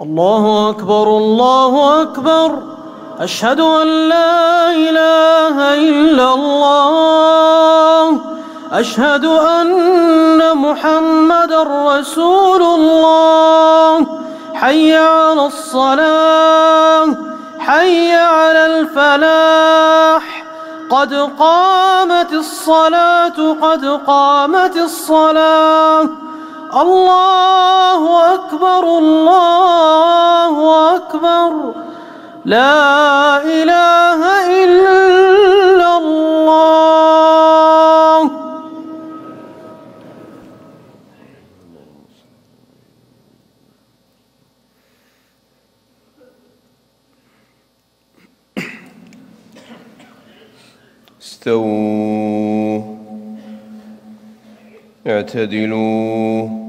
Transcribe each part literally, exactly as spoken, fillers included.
الله أكبر الله أكبر أشهد أن لا إله إلا الله أشهد أن محمدًا رسول الله حي على الصلاة حي على الفلاح قد قامت الصلاة قد قامت الصلاة الله أكبر الله أكبر لا إله إلا الله. استووا اعتدلوا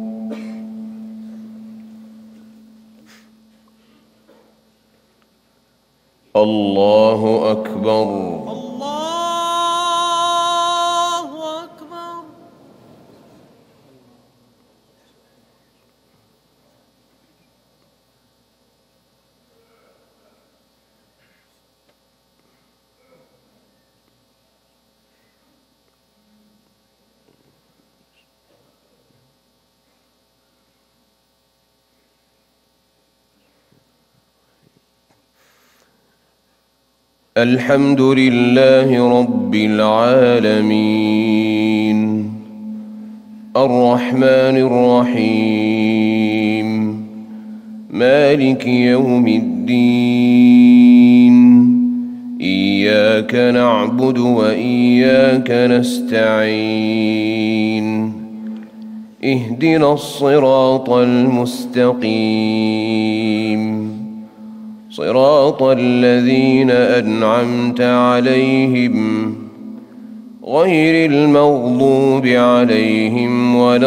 الله أكبر الله أكبر. الحمد لله رب العالمين الرحمن الرحيم مالك يوم الدين إياك نعبد وإياك نستعين اهدنا الصراط المستقيم صراط الذين أنعمت عليهم غير المغضوب عليهم ولا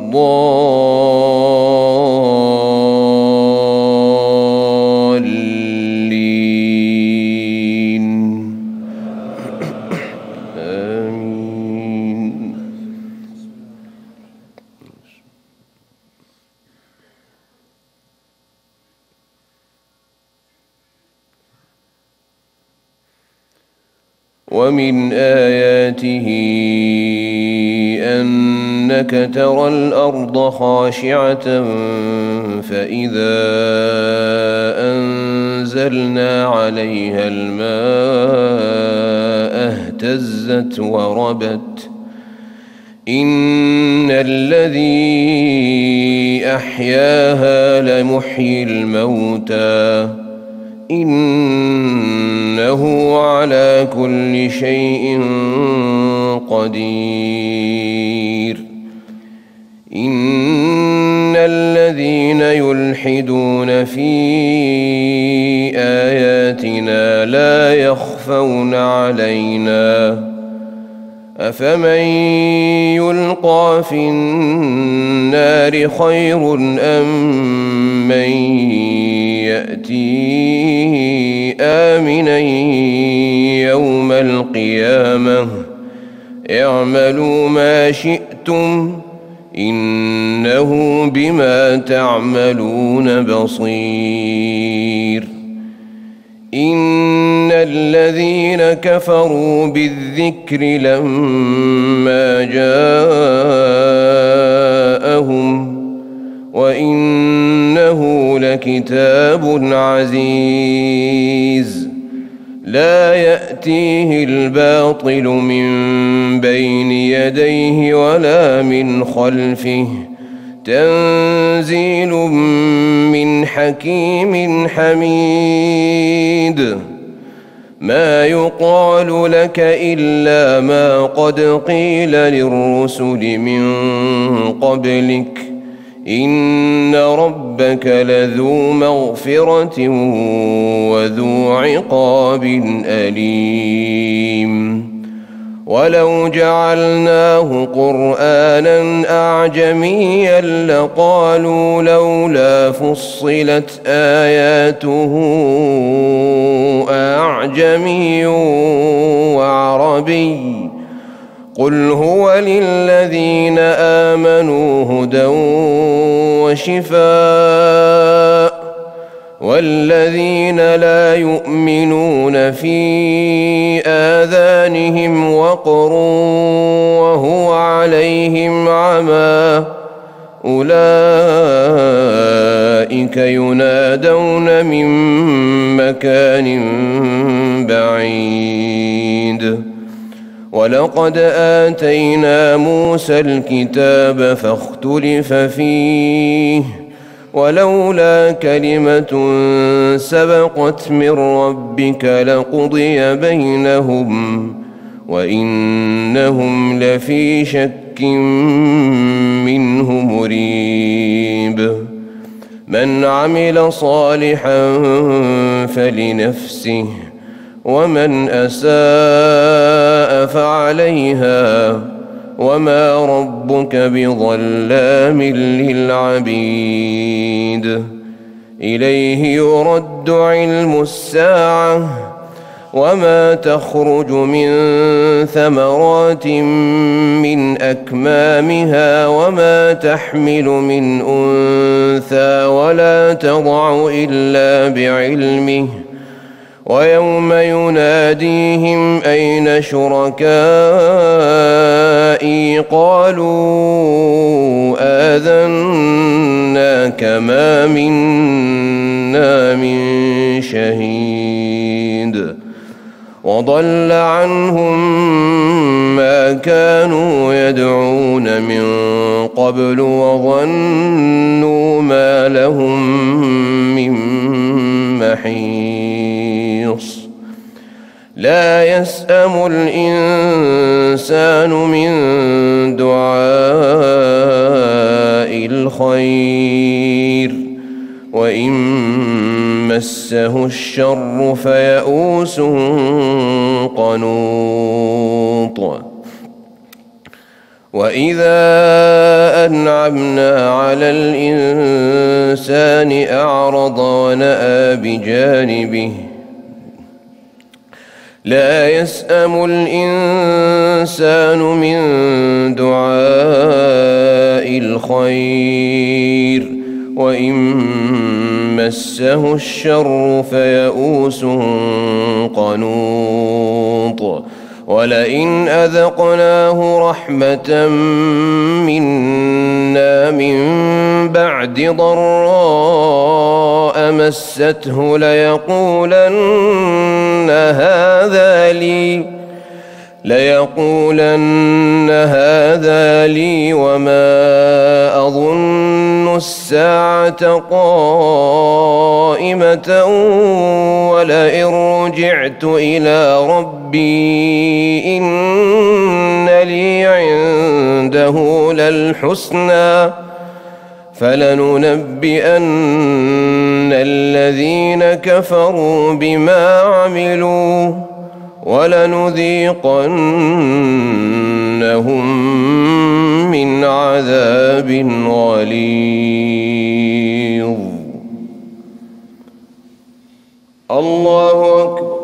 الضالين آمين. ومن آياته أنك ترى الأرض خاشعة فإذا أنزلنا عليها الماء اهتزت وربت إن الذي أحياها لمحيي الموتى إنه على كل شيء قدير إن الذين يلحدون في آياتنا لا يخفون علينا أفمن يلقى في النار خير أم من يأتي آمنا يوم القيامة اعملوا ما شئتم إنه بما تعملون بصير إن الذين كفروا بالذكر لما جاءهم وإنه لكتاب عزيز لا يأتيه الباطل من بين يديه ولا من خلفه تنزيل من حكيم حميد ما يقال لك إلا ما قد قيل للرسل من قبلك إن ربك لذو مغفرة وذو عقاب أليم ولو جعلناه قرآنا أعجميا لقالوا لولا فصلت آياته أعجمي وعربي قل هو للذين آمنوا هدى وشفاء والذين لا يؤمنون في آذانهم وقر وهو عليهم عمى أولئك ينادون من مكان بعيد ولقد آتينا موسى الكتاب فاختلف فيه ولولا كلمة سبقت من ربك لقضي بينهم وإنهم لفي شك منه مريب من عمل صالحا فلنفسه ومن أساء فعليها وما ربك بظلام للعبيد إليه يرد علم الساعة وما تخرج من ثمرات من أكمامها وما تحمل من أنثى ولا تضع إلا بعلمه ويوم يناديهم أين شركائي قالوا آذناك ما منا من شهيد وضل عنهم ما كانوا يدعون من قبل وظنوا ما لهم من محيص لا يسأم الإنسان من دعاء الخير وإن مسه الشر فيئوس قنوط وإذا أنعمنا على الإنسان أعرض ونأى بجانبه لا يسأم الإنسان من دعاء الخير وإن مسه الشر فيئوس قنوط ولئن أذقناه رحمة منا من بعد ضراء مسته ليقولن هذا لي ليقولن هذا لي وما أظن الساعة قائمة ولئن رجعت إلى ربي إن لي عنده للحسنى فلننبئن الذين كفروا بما عملوا ولنذيقنهم من عذاب غليظ. الله أكبر.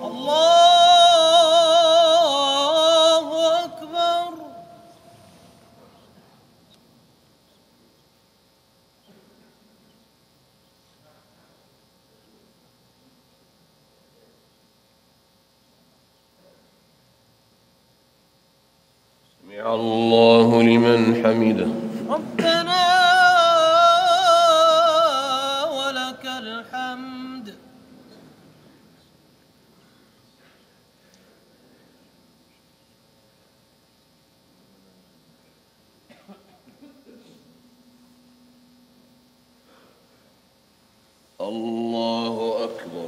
الله أكبر. سمع الله لمن حمده. ربنا ولك الحمد. الله أكبر.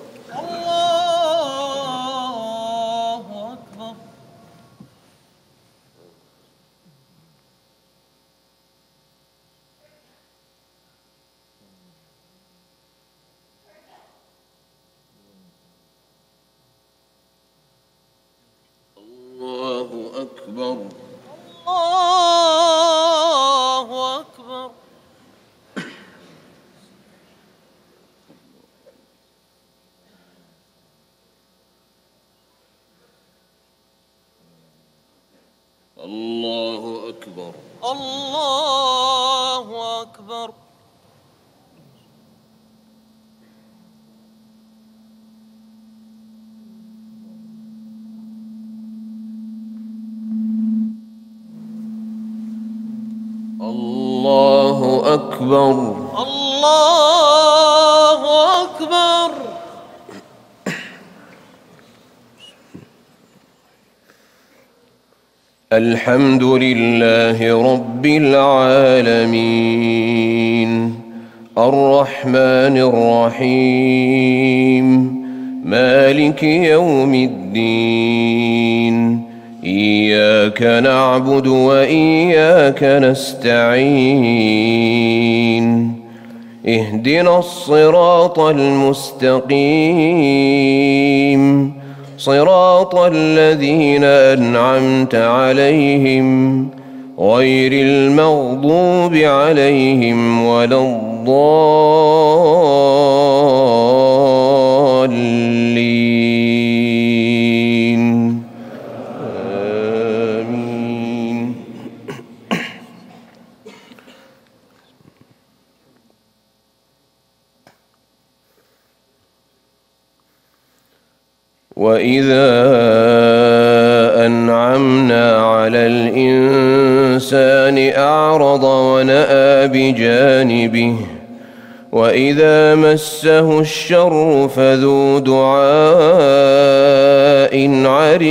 الله أكبر. الله أكبر. الله أكبر. الله أكبر. الله أكبر. الله أكبر. الله أكبر. الحمد لله رب العالمين الرحمن الرحيم مالك يوم الدين إياك نعبد وإياك نستعين اهدنا الصراط المستقيم صراط الذين أنعمت عليهم غير المغضوب عليهم ولا الضالين آمين. وإذا أنعمنا على الإنسان أعرض ونأى بجانبه وإذا مسه الشر فذو دعاء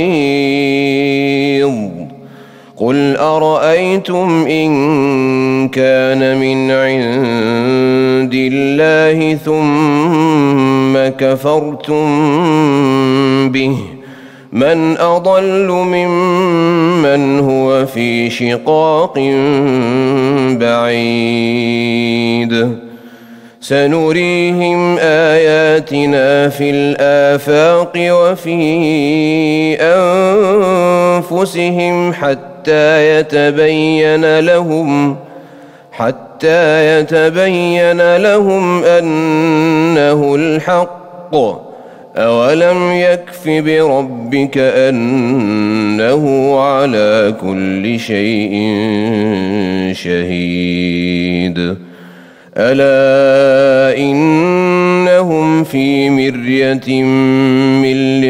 عريض قل أرأيتم إن كان من عند الله ثم كفرتم به من أضل ممن هو في شقاق بعيد سنريهم آياتنا في الآفاق وفي أنفسهم حتى يتبين لهم حتى يتبين لهم أنه الحق أولم يكف بربك أنه على كل شيء شهيد ألا إنهم في مرية من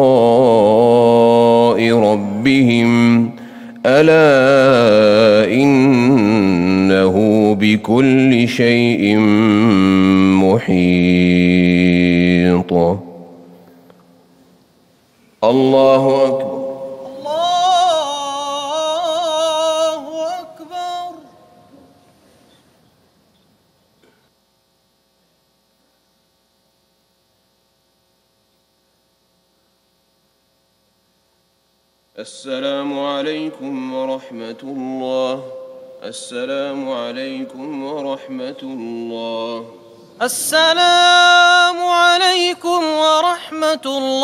لقاء ربهم ألا إنه بكل شيء محيط. الله أكبر. الله أكبر. السلام عليكم ورحمة الله. السلام عليكم ورحمة الله. السلام عليكم ورحمة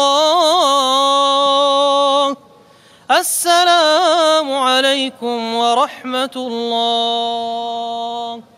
الله. السلام عليكم ورحمة الله.